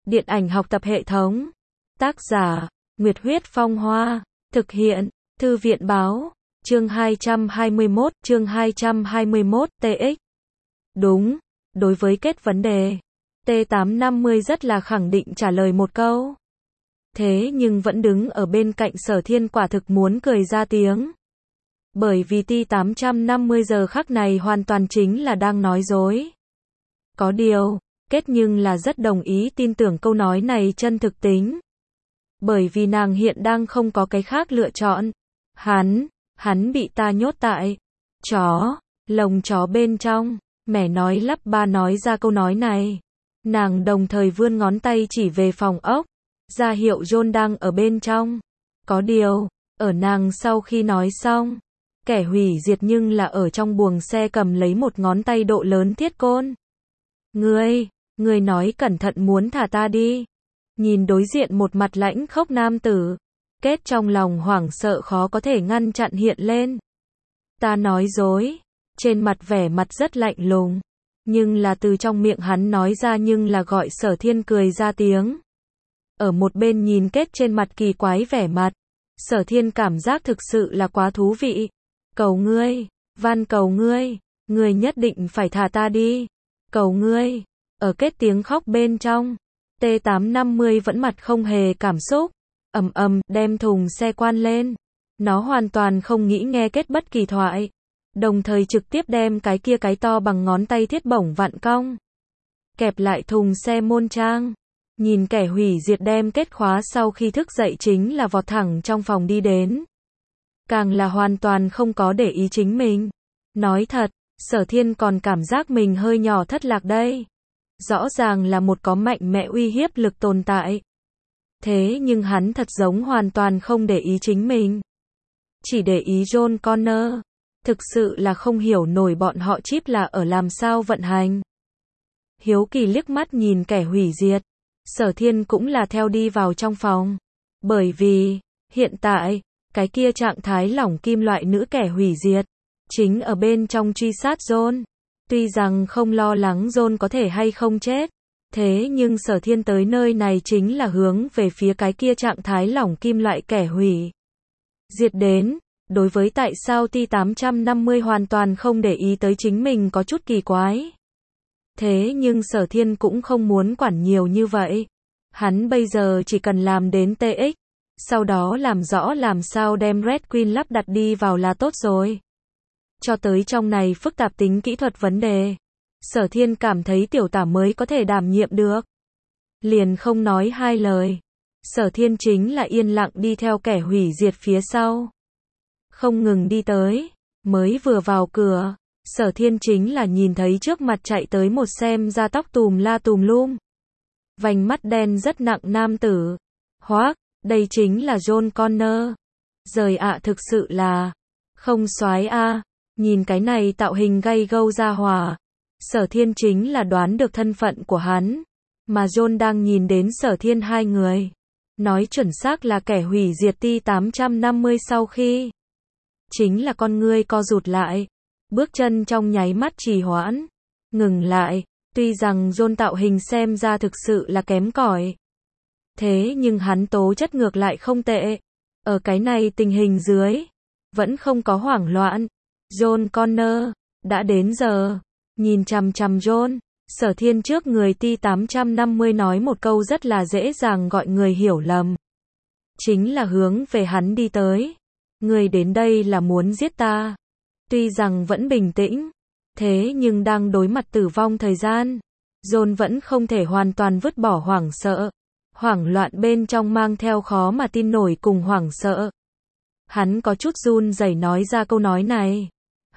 Điện ảnh học tập hệ thống. Tác giả, Nguyệt Huyết Phong Hoa. Thực hiện, Thư viện Báo. Chương 221, TX. Đúng, đối với kết vấn đề, T850 rất là khẳng định trả lời một câu. Thế nhưng vẫn đứng ở bên cạnh Sở Thiên quả thực muốn cười ra tiếng. Bởi vì T850 giờ khắc này hoàn toàn chính là đang nói dối. Có điều, kết nhưng là rất đồng ý tin tưởng câu nói này chân thực tính. Bởi vì nàng hiện đang không có cái khác lựa chọn. Hắn bị ta nhốt tại lồng chó bên trong. Mẹ nói lắp ba nói ra câu nói này. Nàng đồng thời vươn ngón tay chỉ về phòng ốc, ra hiệu John đang ở bên trong. Có điều, ở nàng sau khi nói xong, kẻ hủy diệt nhưng là ở trong buồng xe cầm lấy một ngón tay độ lớn thiết côn. Ngươi nói cẩn thận muốn thả ta đi. Nhìn đối diện một mặt lãnh khốc nam tử, Kết trong lòng hoảng sợ khó có thể ngăn chặn hiện lên. Ta nói dối, trên mặt vẻ mặt rất lạnh lùng, nhưng là từ trong miệng hắn nói ra nhưng là gọi Sở Thiên cười ra tiếng. Ở một bên nhìn Kết trên mặt kỳ quái vẻ mặt, Sở Thiên cảm giác thực sự là quá thú vị. Cầu ngươi, van cầu ngươi, ngươi nhất định phải thả ta đi. Cầu ngươi, ở Kết tiếng khóc bên trong, T850 vẫn mặt không hề cảm xúc, đem thùng xe quan lên. Nó hoàn toàn không nghĩ nghe Kết bất kỳ thoại, đồng thời trực tiếp đem cái kia cái to bằng ngón tay thiết bổng vặn cong, kẹp lại thùng xe môn trang. Nhìn kẻ hủy diệt đem Kết khóa sau khi thức dậy chính là vọt thẳng trong phòng đi đến. Càng là hoàn toàn không có để ý chính mình. Nói thật, Sở Thiên còn cảm giác mình hơi nhỏ thất lạc đây. Rõ ràng là một có mạnh mẽ uy hiếp lực tồn tại. Thế nhưng hắn thật giống hoàn toàn không để ý chính mình. Chỉ để ý John Connor. Thực sự là không hiểu nổi bọn họ chip là ở làm sao vận hành. Hiếu kỳ liếc mắt nhìn kẻ hủy diệt, Sở Thiên cũng là theo đi vào trong phòng. Bởi vì, hiện tại, cái kia trạng thái lỏng kim loại nữ kẻ hủy diệt, chính ở bên trong truy sát John. Tuy rằng không lo lắng John có thể hay không chết, thế nhưng Sở Thiên tới nơi này chính là hướng về phía cái kia trạng thái lỏng kim loại kẻ hủy diệt đến. Đối với tại sao T850 hoàn toàn không để ý tới chính mình có chút kỳ quái. Thế nhưng Sở Thiên cũng không muốn quản nhiều như vậy. Hắn bây giờ chỉ cần làm đến TX, sau đó làm rõ làm sao đem Red Queen lắp đặt đi vào là tốt rồi. Cho tới trong này phức tạp tính kỹ thuật vấn đề, Sở Thiên cảm thấy tiểu tả mới có thể đảm nhiệm được. Liền không nói hai lời, Sở Thiên chính là yên lặng đi theo kẻ hủy diệt phía sau. Không ngừng đi tới, mới vừa vào cửa, Sở Thiên chính là nhìn thấy trước mặt chạy tới một xem ra tóc tùm la tùm lum, vành mắt đen rất nặng nam tử. Hoác, đây chính là John Connor. Giời ạ, thực sự là không xoái a. Nhìn cái này tạo hình gay gâu ra hỏa, Sở Thiên chính là đoán được thân phận của hắn. Mà John đang nhìn đến Sở Thiên hai người, nói chuẩn xác là kẻ hủy diệt T850 sau khi chính là con ngươi co rụt lại, bước chân trong nháy mắt trì hoãn, ngừng lại. Tuy rằng John tạo hình xem ra thực sự là kém cỏi, thế nhưng hắn tố chất ngược lại không tệ. Ở cái này tình hình dưới, vẫn không có hoảng loạn. John Connor, đã đến giờ. Nhìn chằm chằm John, Sở Thiên trước người T850 nói một câu rất là dễ dàng gọi người hiểu lầm. Chính là hướng về hắn đi tới. Người đến đây là muốn giết ta. Tuy rằng vẫn bình tĩnh, thế nhưng đang đối mặt tử vong thời gian, John vẫn không thể hoàn toàn vứt bỏ hoảng sợ. Hoảng loạn bên trong mang theo khó mà tin nổi cùng hoảng sợ. Hắn có chút run rẩy nói ra câu nói này.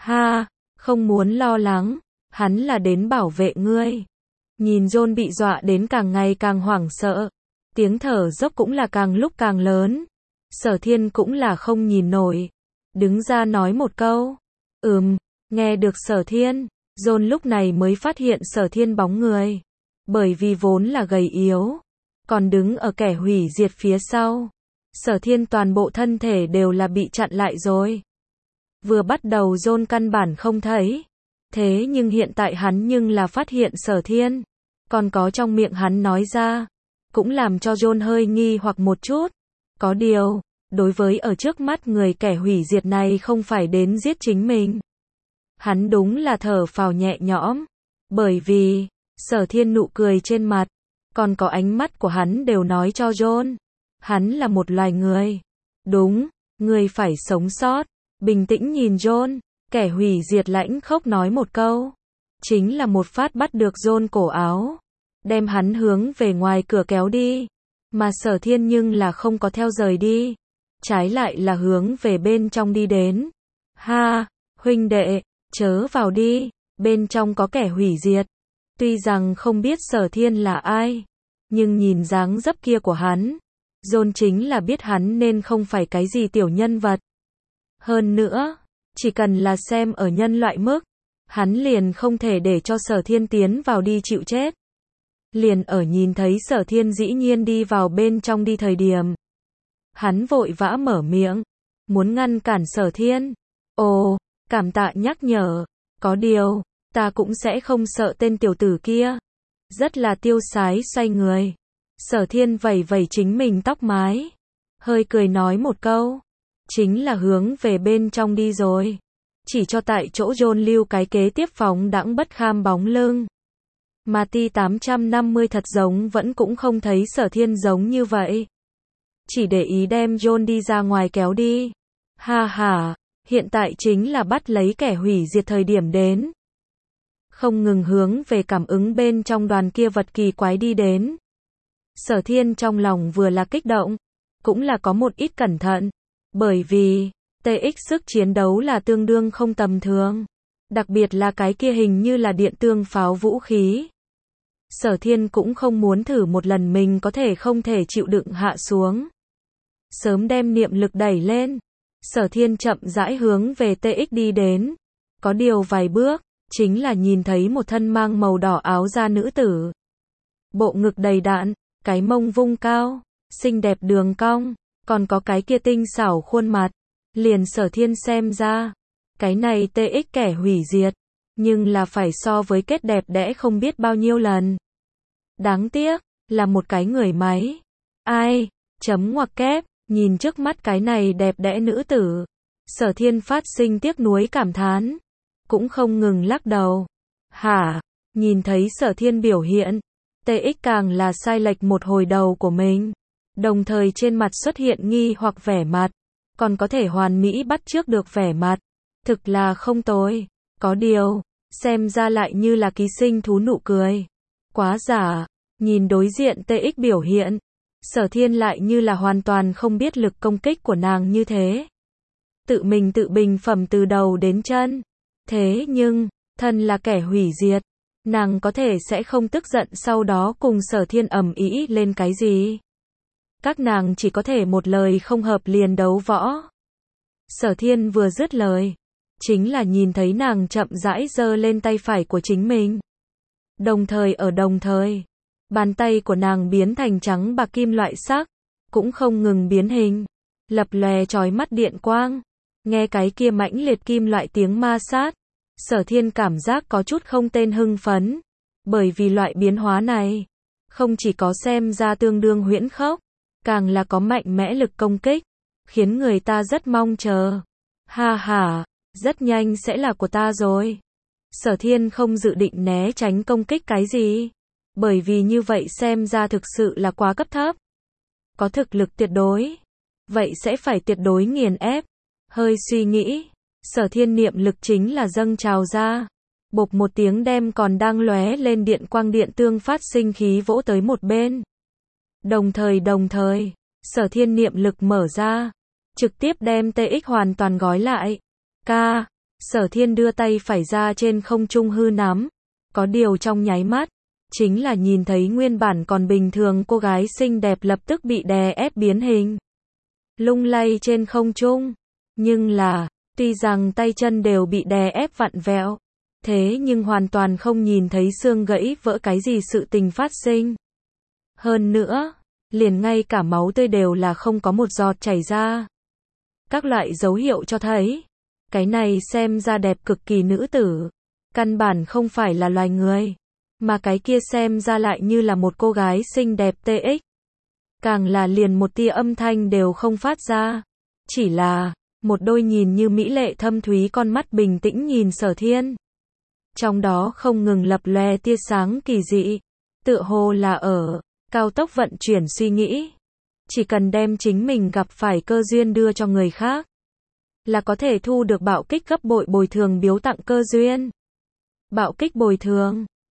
Không muốn lo lắng, hắn là đến bảo vệ ngươi. Nhìn John bị dọa đến càng ngày càng hoảng sợ, tiếng thở dốc cũng là càng lúc càng lớn. Sở Thiên cũng là không nhìn nổi, đứng ra nói một câu. Nghe được Sở Thiên, John lúc này mới phát hiện Sở Thiên bóng người. Bởi vì vốn là gầy yếu, còn đứng ở kẻ hủy diệt phía sau, Sở Thiên toàn bộ thân thể đều là bị chặn lại rồi. Vừa bắt đầu John căn bản không thấy, thế nhưng hiện tại hắn nhưng là phát hiện Sở Thiên, còn có trong miệng hắn nói ra. cũng làm cho John hơi nghi hoặc một chút. Có điều, đối với ở trước mắt người kẻ hủy diệt này không phải đến giết chính mình. Hắn đúng là thở phào nhẹ nhõm, bởi vì, Sở Thiên nụ cười trên mặt, còn có ánh mắt của hắn đều nói cho John, hắn là một loài người. Đúng, người phải sống sót. Bình tĩnh nhìn John, kẻ hủy diệt lãnh khốc nói một câu. Chính là một phát bắt được John cổ áo, đem hắn hướng về ngoài cửa kéo đi. Mà Sở Thiên nhưng là không có theo rời đi, trái lại là hướng về bên trong đi đến. Ha, huynh đệ, chớ vào đi, bên trong có kẻ hủy diệt. Tuy rằng không biết Sở Thiên là ai, nhưng nhìn dáng dấp kia của hắn, John chính là biết hắn nên không phải cái gì tiểu nhân vật. Hơn nữa, chỉ cần là xem ở nhân loại mức, hắn liền không thể để cho Sở Thiên tiến vào đi chịu chết. Liền ở nhìn thấy Sở Thiên dĩ nhiên đi vào bên trong đi thời điểm, hắn vội vã mở miệng, muốn ngăn cản Sở Thiên. Ồ, cảm tạ nhắc nhở, có điều, ta cũng sẽ không sợ tên tiểu tử kia. Rất là tiêu sái xoay người. Sở Thiên vẩy vẩy chính mình tóc mái, hơi cười nói một câu, chính là hướng về bên trong đi rồi. Chỉ cho tại chỗ John lưu cái kế tiếp phóng đãng bất kham bóng lưng. Mà T-850 thật giống vẫn cũng không thấy Sở Thiên giống như vậy. Chỉ để ý đem John đi ra ngoài kéo đi. Ha ha, hiện tại chính là bắt lấy kẻ hủy diệt thời điểm đến. Không ngừng hướng về cảm ứng bên trong đoàn kia vật kỳ quái đi đến. Sở Thiên trong lòng vừa là kích động, cũng là có một ít cẩn thận. Bởi vì, TX sức chiến đấu là tương đương không tầm thường. Đặc biệt là cái kia hình như là điện tương pháo vũ khí. Sở Thiên cũng không muốn thử một lần mình có thể không thể chịu đựng hạ xuống. Sớm đem niệm lực đẩy lên. Sở Thiên chậm rãi hướng về TX đi đến. Có điều vài bước, chính là nhìn thấy một thân mang màu đỏ áo da nữ tử. Bộ ngực đầy đặn, cái mông vung cao, xinh đẹp đường cong, còn có cái kia tinh xảo khuôn mặt. Liền Sở Thiên xem ra, cái này TX kẻ hủy diệt, nhưng là phải so với kết đẹp đẽ không biết bao nhiêu lần. Đáng tiếc, là một cái người máy. Ai, chấm ngoặc kép, nhìn trước mắt cái này đẹp đẽ nữ tử. Sở Thiên phát sinh tiếc nuối cảm thán, cũng không ngừng lắc đầu. Hả, nhìn thấy Sở Thiên biểu hiện, TX càng là sai lệch một hồi đầu của mình. Đồng thời trên mặt xuất hiện nghi hoặc vẻ mặt, còn có thể hoàn mỹ bắt chước được vẻ mặt. Thực là không tồi, có điều, xem ra lại như là ký sinh thú nụ cười. Quá giả, nhìn đối diện TX biểu hiện, Sở Thiên lại như là hoàn toàn không biết lực công kích của nàng như thế. Tự mình tự bình phẩm từ đầu đến chân. Thế nhưng, thân là kẻ hủy diệt, nàng có thể sẽ không tức giận sau đó cùng Sở Thiên ầm ĩ lên cái gì. Các nàng chỉ có thể một lời không hợp liền đấu võ. Sở Thiên vừa dứt lời, chính là nhìn thấy nàng chậm rãi giơ lên tay phải của chính mình. Đồng thời, bàn tay của nàng biến thành trắng bạc kim loại sắc, cũng không ngừng biến hình, lập lòe chói mắt điện quang. Nghe cái kia mãnh liệt kim loại tiếng ma sát, Sở Thiên cảm giác có chút không tên hưng phấn, bởi vì loại biến hóa này, không chỉ có xem ra tương đương huyễn khốc, càng là có mạnh mẽ lực công kích, khiến người ta rất mong chờ. Ha ha, rất nhanh sẽ là của ta rồi. Sở Thiên không dự định né tránh công kích cái gì, bởi vì như vậy xem ra thực sự là quá cấp thấp. Có thực lực tuyệt đối, vậy sẽ phải tuyệt đối nghiền ép. Hơi suy nghĩ, Sở Thiên niệm lực chính là dâng trào ra, bộp một tiếng đem còn đang lóe lên điện quang điện tương phát sinh khí vỗ tới một bên. Đồng thời, Sở Thiên niệm lực mở ra, trực tiếp đem TX hoàn toàn gói lại. Sở Thiên đưa tay phải ra trên không trung hư nắm, có điều trong nháy mắt, chính là nhìn thấy nguyên bản còn bình thường cô gái xinh đẹp lập tức bị đè ép biến hình, lung lay trên không trung. Nhưng là, tuy rằng tay chân đều bị đè ép vặn vẹo, thế nhưng hoàn toàn không nhìn thấy xương gãy vỡ cái gì sự tình phát sinh. Hơn nữa, liền ngay cả máu tươi đều là không có một giọt chảy ra. Các loại dấu hiệu cho thấy, cái này xem ra đẹp cực kỳ nữ tử, căn bản không phải là loài người, Mà cái kia xem ra lại như là một cô gái xinh đẹp TX. Càng là liền một tia âm thanh đều không phát ra. Chỉ là, một đôi nhìn như mỹ lệ thâm thúy con mắt bình tĩnh nhìn Sở Thiên. Trong đó không ngừng lập lòe tia sáng kỳ dị. Tựa hồ là ở cao tốc vận chuyển suy nghĩ. Chỉ cần đem chính mình gặp phải cơ duyên đưa cho người khác, là có thể thu được bạo kích gấp bội bồi thường biếu tặng cơ duyên. Bạo kích bồi thường.